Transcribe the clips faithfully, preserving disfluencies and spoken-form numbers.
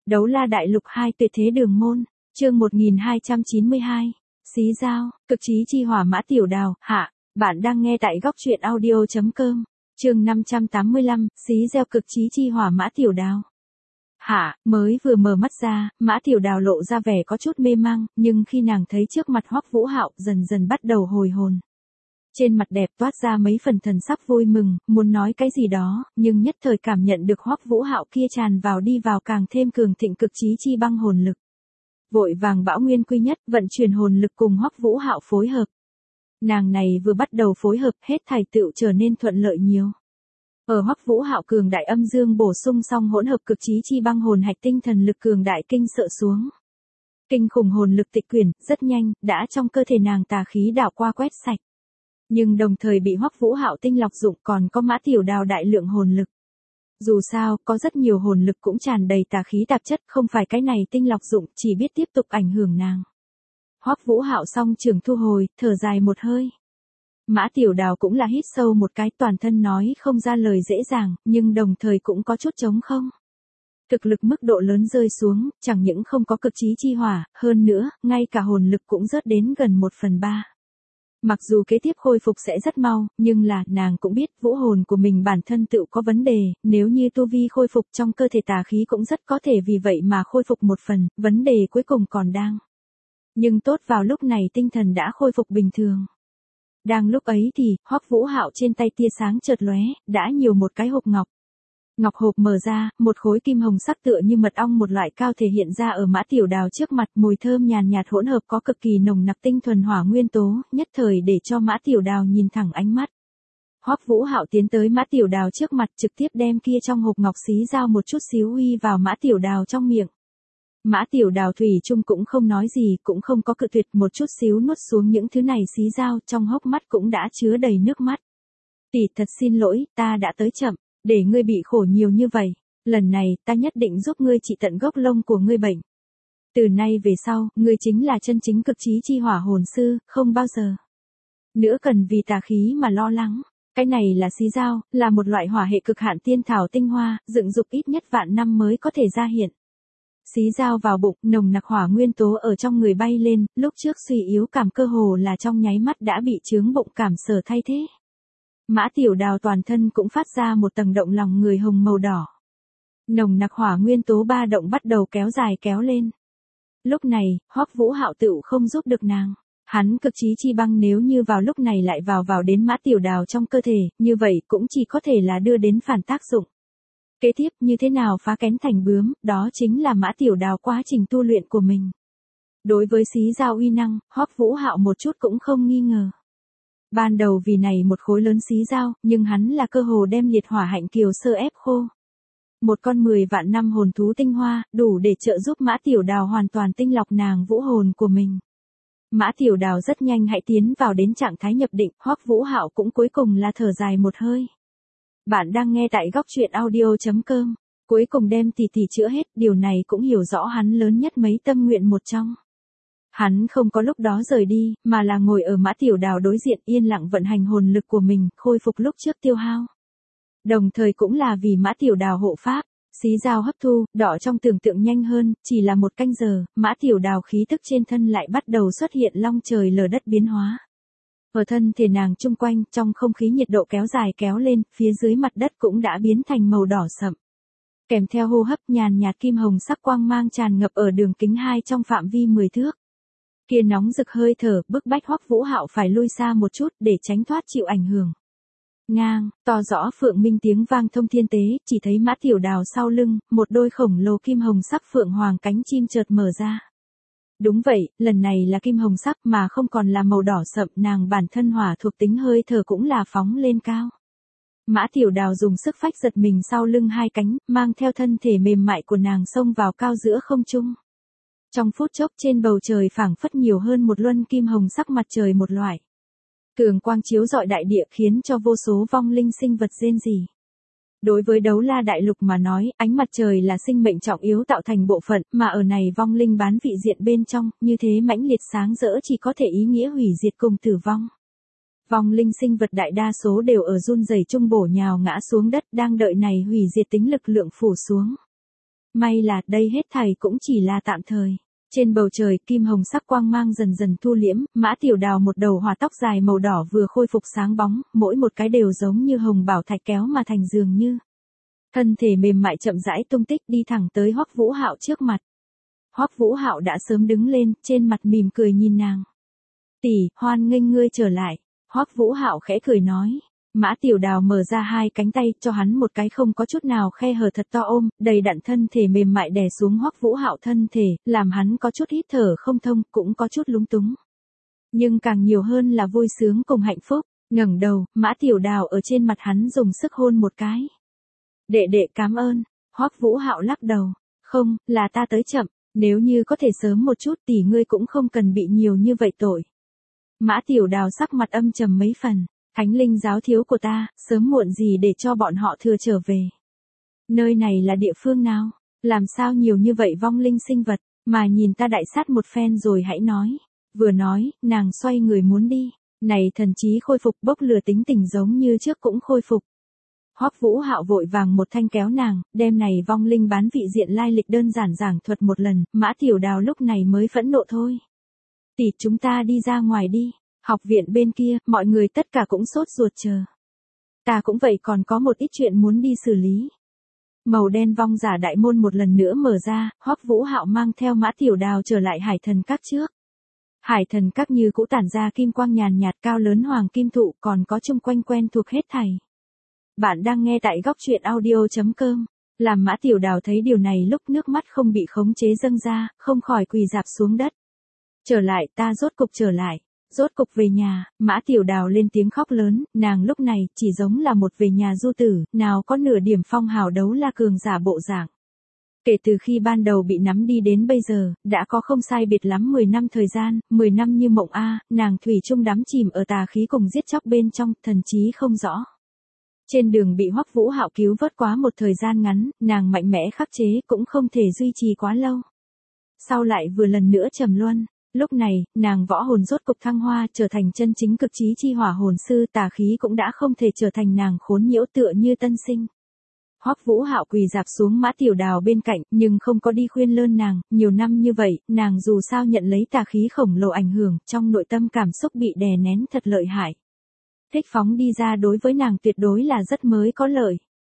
Đấu la đại lục hai tuyệt thế đường môn, chương một nghìn hai trăm chín mươi hai, xí dao, cực trí chi hỏa Mã Tiểu Đào, hạ, bạn đang nghe tại góc truyện audio chấm com, chương năm trăm tám mươi lăm, xí gieo cực trí chi hỏa Mã Tiểu Đào. Hạ, mới vừa mở mắt ra, Mã Tiểu Đào lộ ra vẻ có chút mê mang, nhưng khi nàng thấy trước mặt Hoắc Vũ Hạo dần dần bắt đầu hồi hồn. Trên mặt đẹp toát ra mấy phần thần sắc vui mừng, muốn nói cái gì đó, nhưng nhất thời cảm nhận được Hoắc Vũ Hạo kia tràn vào đi vào càng thêm cường thịnh cực trí chi băng hồn lực. Vội vàng bão nguyên quy nhất, vận chuyển hồn lực cùng Hoắc Vũ Hạo phối hợp. Nàng này vừa bắt đầu phối hợp, hết thảy tựu trở nên thuận lợi nhiều. Ở Hoắc Vũ Hạo cường đại âm dương bổ sung xong hỗn hợp cực trí chi băng hồn hạch tinh thần lực cường đại kinh sợ xuống. Kinh khủng hồn lực tịch quyển, rất nhanh, đã trong cơ thể nàng tà khí đảo qua quét sạch. Nhưng đồng thời bị Hoắc Vũ Hạo tinh lọc dụng, còn có Mã Tiểu Đào đại lượng hồn lực. Dù sao, có rất nhiều hồn lực cũng tràn đầy tà khí tạp chất, không phải cái này tinh lọc dụng, chỉ biết tiếp tục ảnh hưởng nàng. Hoắc Vũ Hạo song trường thu hồi, thở dài một hơi. Mã Tiểu Đào cũng là hít sâu một cái, toàn thân nói không ra lời dễ dàng, nhưng đồng thời cũng có chút trống không. Thực lực mức độ lớn rơi xuống, chẳng những không có cực trí chi hỏa, hơn nữa, ngay cả hồn lực cũng rớt đến gần một phần ba. Mặc dù kế tiếp khôi phục sẽ rất mau, nhưng là, nàng cũng biết vũ hồn của mình bản thân tự có vấn đề, nếu như tu vi khôi phục trong cơ thể tà khí cũng rất có thể vì vậy mà khôi phục một phần, vấn đề cuối cùng còn đang. Nhưng tốt vào lúc này tinh thần đã khôi phục bình thường. Đang lúc ấy thì, Hoắc Vũ Hạo trên tay tia sáng chợt lóe, đã nhiều một cái hộp ngọc. Ngọc hộp mở ra, một khối kim hồng sắc tựa như mật ong một loại cao thể hiện ra ở Mã Tiểu Đào trước mặt, mùi thơm nhàn nhạt hỗn hợp có cực kỳ nồng nặc tinh thuần hỏa nguyên tố, nhất thời để cho Mã Tiểu Đào nhìn thẳng ánh mắt. Hoắc Vũ Hạo tiến tới Mã Tiểu Đào trước mặt, trực tiếp đem kia trong hộp ngọc xí dao một chút xíu uy vào Mã Tiểu Đào trong miệng. Mã Tiểu Đào thủy chung cũng không nói gì, cũng không có cự tuyệt, một chút xíu nuốt xuống những thứ này xí dao, trong hốc mắt cũng đã chứa đầy nước mắt. Tỷ thật xin lỗi, ta đã tới chậm. Để ngươi bị khổ nhiều như vậy, lần này ta nhất định giúp ngươi trị tận gốc lông của ngươi bệnh. Từ nay về sau, ngươi chính là chân chính cực trí chi hỏa hồn sư, không bao giờ nữa cần vì tà khí mà lo lắng. Cái này là xí dao, là một loại hỏa hệ cực hạn tiên thảo tinh hoa, dựng dục ít nhất vạn năm mới có thể ra hiện. Xí dao vào bụng, nồng nặc hỏa nguyên tố ở trong người bay lên, lúc trước suy yếu cảm cơ hồ là trong nháy mắt đã bị chướng bụng cảm sở thay thế. Mã Tiểu Đào toàn thân cũng phát ra một tầng động lòng người hồng màu đỏ. Nồng nặc hỏa nguyên tố ba động bắt đầu kéo dài kéo lên. Lúc này, Hoắc Vũ Hạo tựu không giúp được nàng. Hắn cực trí chi băng nếu như vào lúc này lại vào vào đến Mã Tiểu Đào trong cơ thể, như vậy cũng chỉ có thể là đưa đến phản tác dụng. Kế tiếp như thế nào phá kén thành bướm, đó chính là Mã Tiểu Đào quá trình tu luyện của mình. Đối với xí dao uy năng, Hoắc Vũ Hạo một chút cũng không nghi ngờ. Ban đầu vì này một khối lớn xí dao, nhưng hắn là cơ hồ đem liệt hỏa hạnh kiều sơ ép khô. Một con mười vạn năm hồn thú tinh hoa, đủ để trợ giúp Mã Tiểu Đào hoàn toàn tinh lọc nàng vũ hồn của mình. Mã Tiểu Đào rất nhanh hãy tiến vào đến trạng thái nhập định, Hoắc Vũ Hạo cũng cuối cùng là thở dài một hơi. Bạn đang nghe tại góc truyện audio chấm com, cuối cùng đem tỷ tỷ chữa hết, điều này cũng hiểu rõ hắn lớn nhất mấy tâm nguyện một trong. Hắn không có lúc đó rời đi, mà là ngồi ở Mã Tiểu Đào đối diện yên lặng vận hành hồn lực của mình, khôi phục lúc trước tiêu hao. Đồng thời cũng là vì Mã Tiểu Đào hộ pháp, xí dao hấp thu, đỏ trong tưởng tượng nhanh hơn, chỉ là một canh giờ, Mã Tiểu Đào khí tức trên thân lại bắt đầu xuất hiện long trời lở đất biến hóa. Ở thân thể nàng chung quanh, trong không khí nhiệt độ kéo dài kéo lên, phía dưới mặt đất cũng đã biến thành màu đỏ sậm. Kèm theo hô hấp nhàn nhạt kim hồng sắc quang mang tràn ngập ở đường kính hai trong phạm vi mười thước. Kia nóng rực hơi thở, bức bách Hoắc Vũ Hạo phải lui xa một chút để tránh thoát chịu ảnh hưởng. Ngang, to rõ phượng minh tiếng vang thông thiên tế, chỉ thấy Mã Tiểu Đào sau lưng, một đôi khổng lồ kim hồng sắc phượng hoàng cánh chim chợt mở ra. Đúng vậy, lần này là kim hồng sắc mà không còn là màu đỏ sậm, nàng bản thân hỏa thuộc tính hơi thở cũng là phóng lên cao. Mã Tiểu Đào dùng sức phách giật mình sau lưng hai cánh, mang theo thân thể mềm mại của nàng xông vào cao giữa không trung. Trong phút chốc trên bầu trời phảng phất nhiều hơn một luân kim hồng sắc mặt trời một loại. Cường quang chiếu rọi đại địa khiến cho vô số vong linh sinh vật rên rỉ. Đối với đấu la đại lục mà nói, ánh mặt trời là sinh mệnh trọng yếu tạo thành bộ phận, mà ở này vong linh bán vị diện bên trong, như thế mãnh liệt sáng rỡ chỉ có thể ý nghĩa hủy diệt cùng tử vong. Vong linh sinh vật đại đa số đều ở run rẩy chung bổ nhào ngã xuống đất đang đợi này hủy diệt tính lực lượng phủ xuống. May là đây hết thảy cũng chỉ là tạm thời. Trên bầu trời, kim hồng sắc quang mang dần dần thu liễm, Mã Tiểu Đào một đầu hòa tóc dài màu đỏ vừa khôi phục sáng bóng, mỗi một cái đều giống như hồng bảo thạch kéo mà thành dường như. Thân thể mềm mại chậm rãi tung tích đi thẳng tới Hoắc Vũ Hạo trước mặt. Hoắc Vũ Hạo đã sớm đứng lên, trên mặt mỉm cười nhìn nàng. "Tỷ, hoan nghênh ngươi trở lại." Hoắc Vũ Hạo khẽ cười nói. Mã Tiểu Đào mở ra hai cánh tay, cho hắn một cái không có chút nào khe hở thật to ôm, đầy đặn thân thể mềm mại đè xuống Hoắc Vũ Hạo thân thể, làm hắn có chút hít thở không thông, cũng có chút lúng túng. Nhưng càng nhiều hơn là vui sướng cùng hạnh phúc. Ngẩng đầu, Mã Tiểu Đào ở trên mặt hắn dùng sức hôn một cái. "Đệ đệ cảm ơn." Hoắc Vũ Hạo lắc đầu. "Không, là ta tới chậm, nếu như có thể sớm một chút tỷ ngươi cũng không cần bị nhiều như vậy tội." Mã Tiểu Đào sắc mặt âm trầm mấy phần. "Thánh linh giáo thiếu của ta, sớm muộn gì để cho bọn họ thừa trở về. Nơi này là địa phương nào? Làm sao nhiều như vậy vong linh sinh vật, mà nhìn ta đại sát một phen rồi hãy nói." Vừa nói, nàng xoay người muốn đi. Này thần trí khôi phục bốc lửa tính tình giống như trước cũng khôi phục. Hoắc Vũ Hạo vội vàng một thanh kéo nàng, đem này vong linh bán vị diện lai lịch đơn giản giảng thuật một lần, Mã Tiểu Đào lúc này mới phẫn nộ thôi. "Tỷ, chúng ta đi ra ngoài đi. Học viện bên kia, mọi người tất cả cũng sốt ruột chờ. Ta cũng vậy, còn có một ít chuyện muốn đi xử lý." Màu đen vong giả đại môn một lần nữa mở ra, Hoắc Vũ Hạo mang theo Mã Tiểu Đào trở lại Hải Thần Các trước. Hải Thần Các như cũ tản ra kim quang nhàn nhạt, cao lớn hoàng kim thụ, còn có chung quanh quen thuộc hết thảy. Bạn đang nghe tại góc truyện audio chấm com. Làm Mã Tiểu Đào thấy điều này lúc nước mắt không bị khống chế dâng ra, không khỏi quỳ rạp xuống đất. "Trở lại, ta rốt cục trở lại. Rốt cục về nhà." Mã Tiểu Đào lên tiếng khóc lớn, nàng lúc này chỉ giống là một về nhà du tử, nào có nửa điểm phong hào đấu la cường giả bộ dạng. Kể từ khi ban đầu bị nắm đi đến bây giờ, đã có không sai biệt lắm mười năm thời gian, mười năm như mộng a, nàng thủy chung đắm chìm ở tà khí cùng giết chóc bên trong, thần trí không rõ. Trên đường bị Hoắc Vũ Hạo cứu vớt quá một thời gian ngắn, nàng mạnh mẽ khắc chế cũng không thể duy trì quá lâu. Sau lại vừa lần nữa trầm luân. Lúc này, nàng võ hồn rốt cục thăng hoa trở thành chân chính cực trí chi hỏa hồn sư, tà khí cũng đã không thể trở thành nàng khốn nhiễu tựa như tân sinh. Hoắc Vũ Hạo quỳ rạp xuống Mã Tiểu Đào bên cạnh, nhưng không có đi khuyên lơn nàng, nhiều năm như vậy, nàng dù sao nhận lấy tà khí khổng lồ ảnh hưởng, trong nội tâm cảm xúc bị đè nén thật lợi hại. Thích phóng đi ra đối với nàng tuyệt đối là rất mới có lợi.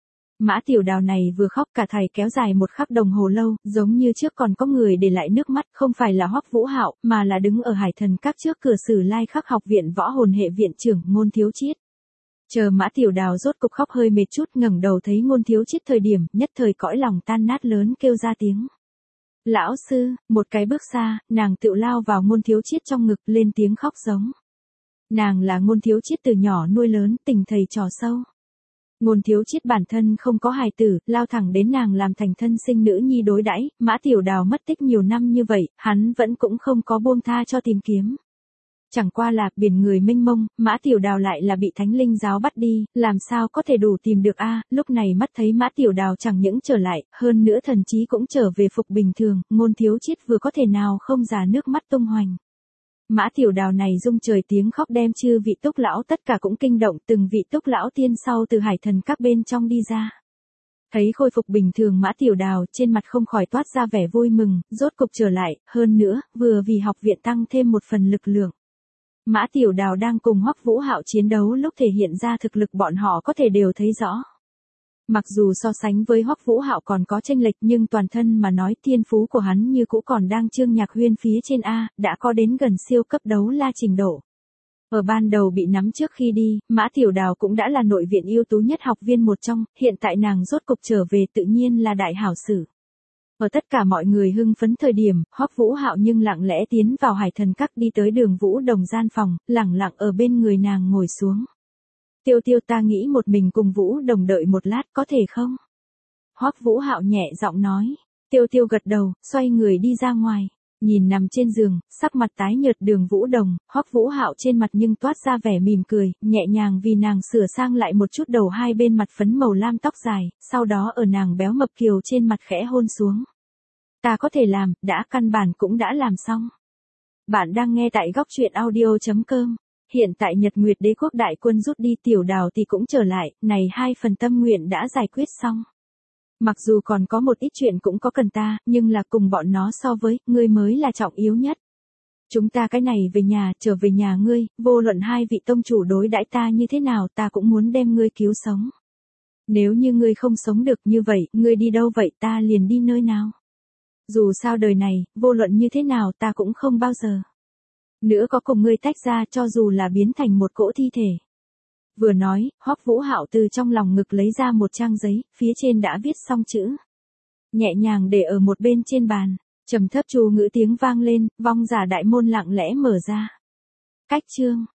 Mã Tiểu Đào này vừa khóc cả thầy kéo dài một khắc đồng hồ lâu, giống như trước còn có người để lại nước mắt, không phải là Hoắc Vũ Hạo, mà là đứng ở Hải Thần Các trước cửa Sử Lai Khắc học viện võ hồn hệ viện trưởng Ngôn Thiếu Chiết. Chờ Mã Tiểu Đào rốt cục khóc hơi mệt chút, ngẩng đầu thấy Ngôn Thiếu Chiết thời điểm, nhất thời cõi lòng tan nát lớn kêu ra tiếng. "Lão sư." Một cái bước xa, nàng tựu lao vào Ngôn Thiếu Chiết trong ngực, lên tiếng khóc giống. Nàng là Ngôn Thiếu Chiết từ nhỏ nuôi lớn, tình thầy trò sâu. Ngôn Thiếu Chiết bản thân không có hài tử, lao thẳng đến nàng làm thành thân sinh nữ nhi đối đãi. Mã Tiểu Đào mất tích nhiều năm như vậy, hắn vẫn cũng không có buông tha cho tìm kiếm. Chẳng qua là biển người mênh mông, Mã Tiểu Đào lại là bị Thánh Linh giáo bắt đi, làm sao có thể đủ tìm được a? Lúc này mắt thấy Mã Tiểu Đào chẳng những trở lại, hơn nữa thần trí cũng trở về phục bình thường, Ngôn Thiếu Chiết vừa có thể nào không già nước mắt tung hoành. Mã Tiểu Đào này rung trời tiếng khóc đem chư vị túc lão tất cả cũng kinh động, từng vị túc lão tiên sau từ Hải Thần Các bên trong đi ra. Thấy khôi phục bình thường Mã Tiểu Đào, trên mặt không khỏi toát ra vẻ vui mừng, rốt cục trở lại, hơn nữa, vừa vì học viện tăng thêm một phần lực lượng. Mã Tiểu Đào đang cùng Hoắc Vũ Hạo chiến đấu lúc thể hiện ra thực lực bọn họ có thể đều thấy rõ. Mặc dù so sánh với Hoắc Vũ Hạo còn có chênh lệch, nhưng toàn thân mà nói thiên phú của hắn như cũ còn đang Trương Nhạc Huyên phía trên a, đã có đến gần siêu cấp đấu la trình độ. Ở ban đầu bị nắm trước khi đi, Mã Tiểu Đào cũng đã là nội viện ưu tú nhất học viên một trong, hiện tại nàng rốt cục trở về tự nhiên là đại hảo sự. Ở tất cả mọi người hưng phấn thời điểm, Hoắc Vũ Hạo nhưng lặng lẽ tiến vào Hải Thần Các đi tới Đường Vũ Đồng gian phòng, lẳng lặng ở bên người nàng ngồi xuống. "Tiêu Tiêu, ta nghĩ một mình cùng Vũ Đồng đợi một lát có thể không?" Hoắc Vũ Hạo nhẹ giọng nói. Tiêu Tiêu gật đầu, xoay người đi ra ngoài. Nhìn nằm trên giường, sắc mặt tái nhợt Đường Vũ Đồng, Hoắc Vũ Hạo trên mặt nhưng toát ra vẻ mỉm cười, nhẹ nhàng vì nàng sửa sang lại một chút đầu hai bên mặt phấn màu lam tóc dài, sau đó ở nàng béo mập kiều trên mặt khẽ hôn xuống. "Ta có thể làm, đã căn bản cũng đã làm xong." Bạn đang nghe tại góc truyện audio chấm com. Hiện tại Nhật Nguyệt Đế quốc đại quân rút đi, Tiểu Đào thì cũng trở lại, này hai phần tâm nguyện đã giải quyết xong. Mặc dù còn có một ít chuyện cũng có cần ta, nhưng là cùng bọn nó so với, ngươi mới là trọng yếu nhất. Chúng ta cái này về nhà, trở về nhà ngươi, vô luận hai vị tông chủ đối đãi ta như thế nào ta cũng muốn đem ngươi cứu sống. Nếu như ngươi không sống được như vậy, ngươi đi đâu vậy ta liền đi nơi nào. Dù sao đời này, vô luận như thế nào ta cũng không bao giờ nữa có cùng ngươi tách ra, cho dù là biến thành một cỗ thi thể. Vừa nói, Hoắc Vũ Hạo từ trong lòng ngực lấy ra một trang giấy, phía trên đã viết xong chữ. Nhẹ nhàng để ở một bên trên bàn, trầm thấp chú ngữ tiếng vang lên, vong giả đại môn lặng lẽ mở ra. Cách chương